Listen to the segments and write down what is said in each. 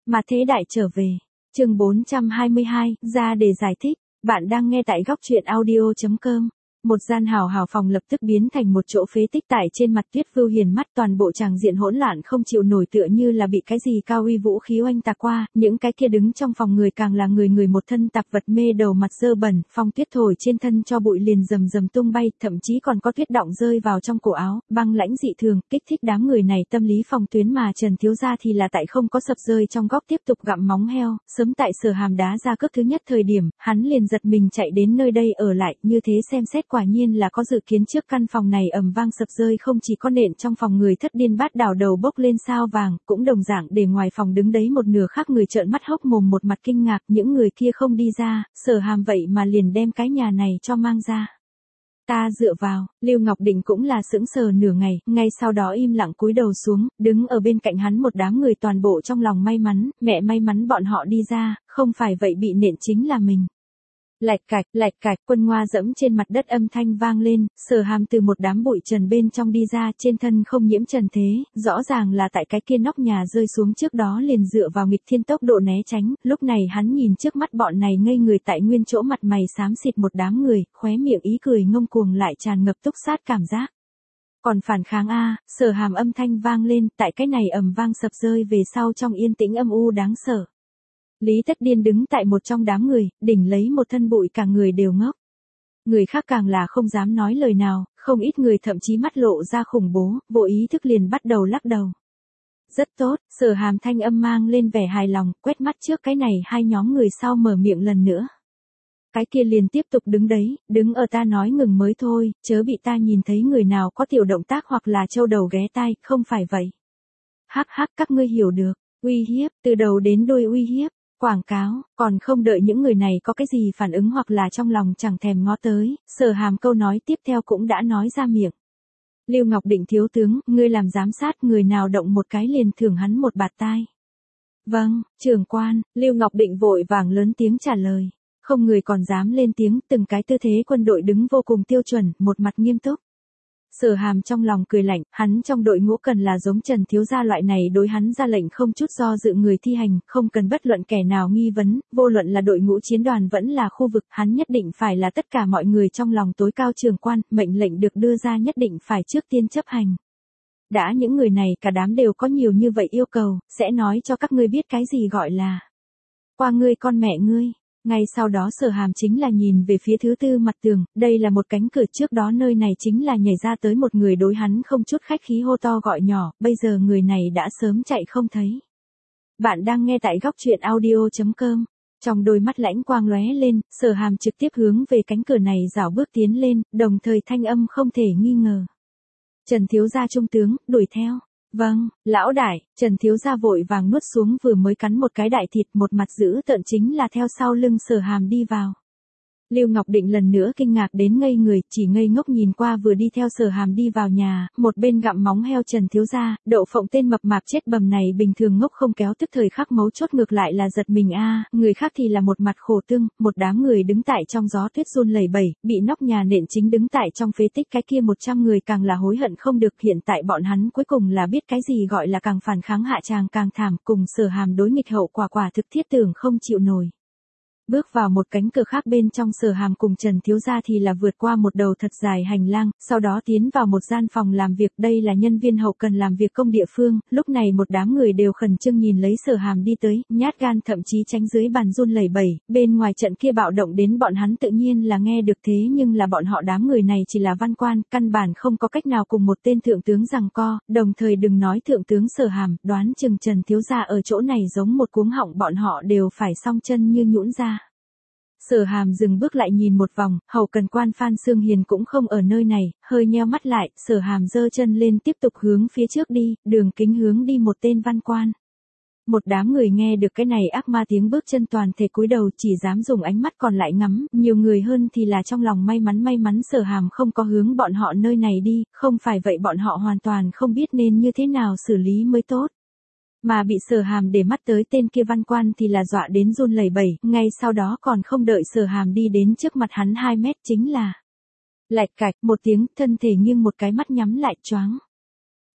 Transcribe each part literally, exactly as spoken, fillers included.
Mà thế đại trở về. Chương bốn trăm hai mươi hai, ra để giải thích. Bạn đang nghe tại góc truyện audio chấm com. Một gian hào hào phòng lập tức biến thành một chỗ phế tích tại trên mặt tuyết vưu hiền mắt, toàn bộ tràng diện hỗn loạn không chịu nổi, tựa như là bị cái gì cao uy vũ khí oanh tạc qua, những cái kia đứng trong phòng người càng là người người một thân tạp vật, mê đầu mặt dơ bẩn, phong tuyết thổi trên thân cho bụi liền rầm rầm tung bay, thậm chí còn có tuyết đọng rơi vào trong cổ áo, băng lãnh dị thường, kích thích đám người này tâm lý phòng tuyến, mà Trần thiếu gia thì là tại không có sập rơi trong góc tiếp tục gặm móng heo. Sớm tại Sở Hàm đá ra cước thứ nhất thời điểm, hắn liền giật mình chạy đến nơi đây ở lại, như thế xem xét quả nhiên là có dự kiến trước. Căn phòng này ầm vang sập rơi không chỉ có nện trong phòng người thất điên bát đảo đầu bốc lên sao vàng, cũng đồng dạng để ngoài phòng đứng đấy một nửa khác người trợn mắt hốc mồm một mặt kinh ngạc, những người kia không đi ra, Sở Hàm vậy mà liền đem cái nhà này cho mang ra. Ta dựa vào, Lưu Ngọc Định cũng là sững sờ nửa ngày, ngay sau đó im lặng cúi đầu xuống, đứng ở bên cạnh hắn một đám người toàn bộ trong lòng may mắn, mẹ may mắn bọn họ đi ra, không phải vậy bị nện chính là mình. Lạch cạch, lạch cạch, quân ngoa dẫm trên mặt đất âm thanh vang lên, Sở Hàm từ một đám bụi trần bên trong đi ra, trên thân không nhiễm trần thế, rõ ràng là tại cái kia nóc nhà rơi xuống trước đó liền dựa vào nghịch thiên tốc độ né tránh, lúc này hắn nhìn trước mắt bọn này ngây người tại nguyên chỗ, mặt mày xám xịt một đám người, khóe miệng ý cười ngông cuồng lại tràn ngập túc sát cảm giác. Còn phản kháng a, Sở Hàm âm thanh vang lên, tại cái này ầm vang sập rơi về sau trong yên tĩnh âm u đáng sợ. Lý Tất Điên đứng tại một trong đám người, đỉnh lấy một thân bụi, cả người đều ngốc. Người khác càng là không dám nói lời nào, không ít người thậm chí mắt lộ ra khủng bố, vô ý thức liền bắt đầu lắc đầu. Rất tốt, Sở Hàm thanh âm mang lên vẻ hài lòng, quét mắt trước cái này hai nhóm người sau mở miệng lần nữa. Cái kia liền tiếp tục đứng đấy, đứng ở ta nói ngừng mới thôi, chớ bị ta nhìn thấy người nào có tiểu động tác hoặc là trâu đầu ghé tai, không phải vậy. Hắc hắc, các ngươi hiểu được, uy hiếp, từ đầu đến đuôi uy hiếp. Quảng cáo, còn không đợi những người này có cái gì phản ứng hoặc là trong lòng chẳng thèm ngó tới, Sở Hàm câu nói tiếp theo cũng đã nói ra miệng. Lưu Ngọc Định thiếu tướng, ngươi làm giám sát, người nào động một cái liền thưởng hắn một bạt tai. Vâng, trưởng quan, Lưu Ngọc Định vội vàng lớn tiếng trả lời. Không người còn dám lên tiếng, từng cái tư thế quân đội đứng vô cùng tiêu chuẩn, một mặt nghiêm túc. Sở Hàm trong lòng cười lạnh, hắn trong đội ngũ cần là giống Trần thiếu gia loại này đối hắn ra lệnh không chút do dự người thi hành, không cần bất luận kẻ nào nghi vấn, vô luận là đội ngũ chiến đoàn vẫn là khu vực, hắn nhất định phải là tất cả mọi người trong lòng tối cao trưởng quan, mệnh lệnh được đưa ra nhất định phải trước tiên chấp hành. Đã những người này cả đám đều có nhiều như vậy yêu cầu, sẽ nói cho các ngươi biết cái gì gọi là qua ngươi con mẹ ngươi. Ngay sau đó Sở Hàm chính là nhìn về phía thứ tư mặt tường, đây là một cánh cửa, trước đó nơi này chính là nhảy ra tới một người đối hắn không chút khách khí hô to gọi nhỏ, bây giờ người này đã sớm chạy không thấy. Bạn đang nghe tại góc truyện audio chấm com. Trong đôi mắt lãnh quang lóe lên, Sở Hàm trực tiếp hướng về cánh cửa này rảo bước tiến lên, đồng thời thanh âm không thể nghi ngờ. Trần thiếu gia trung tướng, đuổi theo. Vâng, lão đại, Trần thiếu gia vội vàng nuốt xuống vừa mới cắn một cái đại thịt, một mặt dữ tợn chính là theo sau lưng Sở Hàm đi vào. Lưu Ngọc Định lần nữa kinh ngạc đến ngây người, chỉ ngây ngốc nhìn qua vừa đi theo Sở Hàm đi vào nhà, một bên gặm móng heo Trần thiếu gia, Đậu Phộng tên mập mạp chết bầm này bình thường ngốc không kéo, tức thời khắc mấu chốt ngược lại là giật mình a, người khác thì là một mặt khổ tương, một đám người đứng tại trong gió tuyết run lẩy bẩy, bị nóc nhà nện chính đứng tại trong phế tích cái kia một trăm người càng là hối hận không được, hiện tại bọn hắn cuối cùng là biết cái gì gọi là càng phản kháng hạ tràng càng thảm, cùng Sở Hàm đối nghịch hậu quả quả thực thiết tưởng không chịu nổi. Bước vào một cánh cửa khác bên trong, Sở Hàm cùng Trần thiếu gia thì là vượt qua một đầu thật dài hành lang, sau đó tiến vào một gian phòng làm việc, đây là nhân viên hậu cần làm việc công địa phương, lúc này một đám người đều khẩn trương nhìn lấy Sở Hàm đi tới, nhát gan thậm chí tránh dưới bàn run lẩy bẩy, bên ngoài trận kia bạo động đến bọn hắn tự nhiên là nghe được, thế nhưng là bọn họ đám người này chỉ là văn quan, căn bản không có cách nào cùng một tên thượng tướng giằng co, đồng thời đừng nói thượng tướng Sở Hàm, đoán chừng Trần thiếu gia ở chỗ này giống một cuống họng bọn họ đều phải song chân như nhũn ra. Sở Hàm dừng bước lại nhìn một vòng, hậu cần quan Phan Sương Hiền cũng không ở nơi này, hơi nheo mắt lại, Sở Hàm giơ chân lên tiếp tục hướng phía trước đi, đường kính hướng đi một tên văn quan. Một đám người nghe được cái này ác ma tiếng bước chân toàn thể cúi đầu, chỉ dám dùng ánh mắt còn lại ngắm, nhiều người hơn thì là trong lòng may mắn may mắn Sở Hàm không có hướng bọn họ nơi này đi, không phải vậy bọn họ hoàn toàn không biết nên như thế nào xử lý mới tốt. Mà bị Sở Hàm để mắt tới tên kia văn quan thì là dọa đến run lẩy bẩy, ngay sau đó còn không đợi Sở Hàm đi đến trước mặt hắn hai mét chính là lạch cạch một tiếng, thân thể nghiêng một cái, mắt nhắm lại choáng.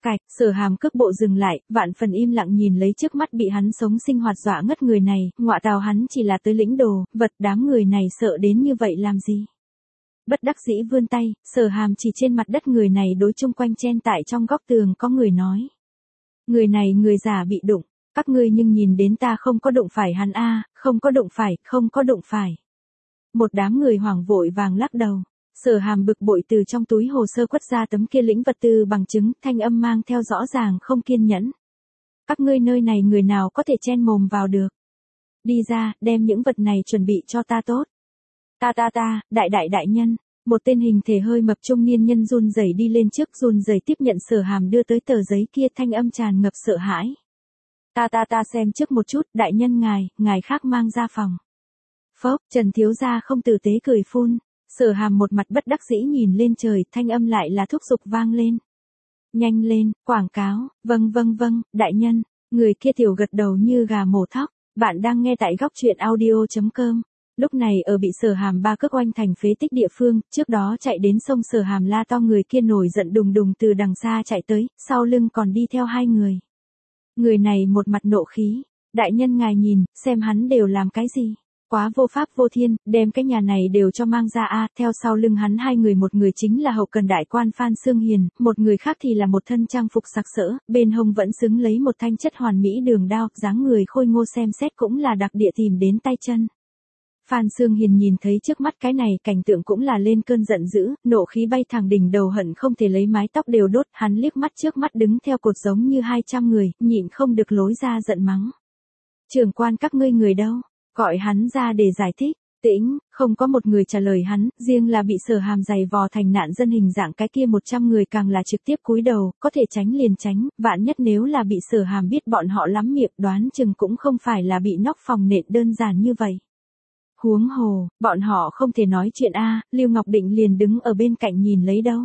Cạch, Sở Hàm cước bộ dừng lại, vạn phần im lặng nhìn lấy trước mắt bị hắn sống sinh hoạt dọa ngất người này, ngọa tào hắn chỉ là tới lĩnh đồ, vật đám người này sợ đến như vậy làm gì. Bất đắc dĩ vươn tay, Sở Hàm chỉ trên mặt đất người này đối chung quanh chen tại trong góc tường có người nói. Người này người già bị đụng, các ngươi nhưng nhìn đến ta không có đụng phải hắn a, không có đụng phải, không có đụng phải. Một đám người hoảng vội vàng lắc đầu. Sở Hàm bực bội từ trong túi hồ sơ quất ra tấm kia lĩnh vật tư bằng chứng, thanh âm mang theo rõ ràng không kiên nhẫn. Các ngươi nơi này người nào có thể chen mồm vào được. Đi ra, đem những vật này chuẩn bị cho ta tốt. Ta ta ta, đại đại đại nhân. Một tên hình thể hơi mập trung niên nhân run rẩy đi lên trước, run rẩy tiếp nhận Sở Hàm đưa tới tờ giấy kia, thanh âm tràn ngập sợ hãi. Ta ta ta xem trước một chút, đại nhân ngài, ngài khác mang ra phòng. Phốc, Trần thiếu gia không tử tế cười phun. Sở Hàm một mặt bất đắc dĩ nhìn lên trời, thanh âm lại là thúc giục vang lên. Nhanh lên, quảng cáo, vâng vâng vâng, đại nhân. Người kia tiểu gật đầu như gà mổ thóc. Bạn đang nghe tại góc truyện audio chấm com. Lúc này ở bị Sở Hàm ba cước oanh thành phế tích địa phương, trước đó chạy đến sông Sở Hàm la to người kia nổi giận đùng đùng từ đằng xa chạy tới, sau lưng còn đi theo hai người. Người này một mặt nộ khí. Đại nhân ngài nhìn, xem hắn đều làm cái gì. Quá vô pháp vô thiên, đem cái nhà này đều cho mang ra a. Theo sau lưng hắn hai người, một người chính là hậu cần đại quan Phan Sương Hiền, một người khác thì là một thân trang phục sặc sỡ, bên hông vẫn xứng lấy một thanh chất hoàn mỹ đường đao, dáng người khôi ngô xem xét cũng là đặc địa tìm đến tay chân. Phan Sương Hiền nhìn thấy trước mắt cái này cảnh tượng cũng là lên cơn giận dữ, nộ khí bay thẳng đỉnh đầu, hận không thể lấy mái tóc đều đốt, hắn liếc mắt trước mắt đứng theo cột giống như hai trăm người, nhịn không được lối ra giận mắng. Trưởng quan các ngươi người đâu? Gọi hắn ra để giải thích. Tĩnh, không có một người trả lời hắn, riêng là bị Sở Hàm giày vò thành nạn dân hình dạng cái kia một trăm người càng là trực tiếp cúi đầu, có thể tránh liền tránh, vạn nhất nếu là bị Sở Hàm biết bọn họ lắm miệng, đoán chừng cũng không phải là bị nóc phòng nện đơn giản như vậy. Huống hồ, bọn họ không thể nói chuyện a, Lưu Ngọc Định liền đứng ở bên cạnh nhìn lấy đâu.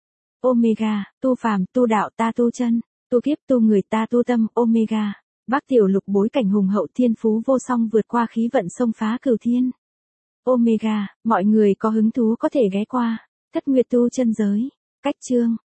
Omega, tu phàm, tu đạo, ta tu chân, tu kiếp, tu người, ta tu tâm, Omega. Bác Tiểu Lục bối cảnh hùng hậu, thiên phú vô song, vượt qua khí vận xông phá cửu thiên. Omega, mọi người có hứng thú có thể ghé qua. Thất Nguyệt tu chân giới. Cách chương.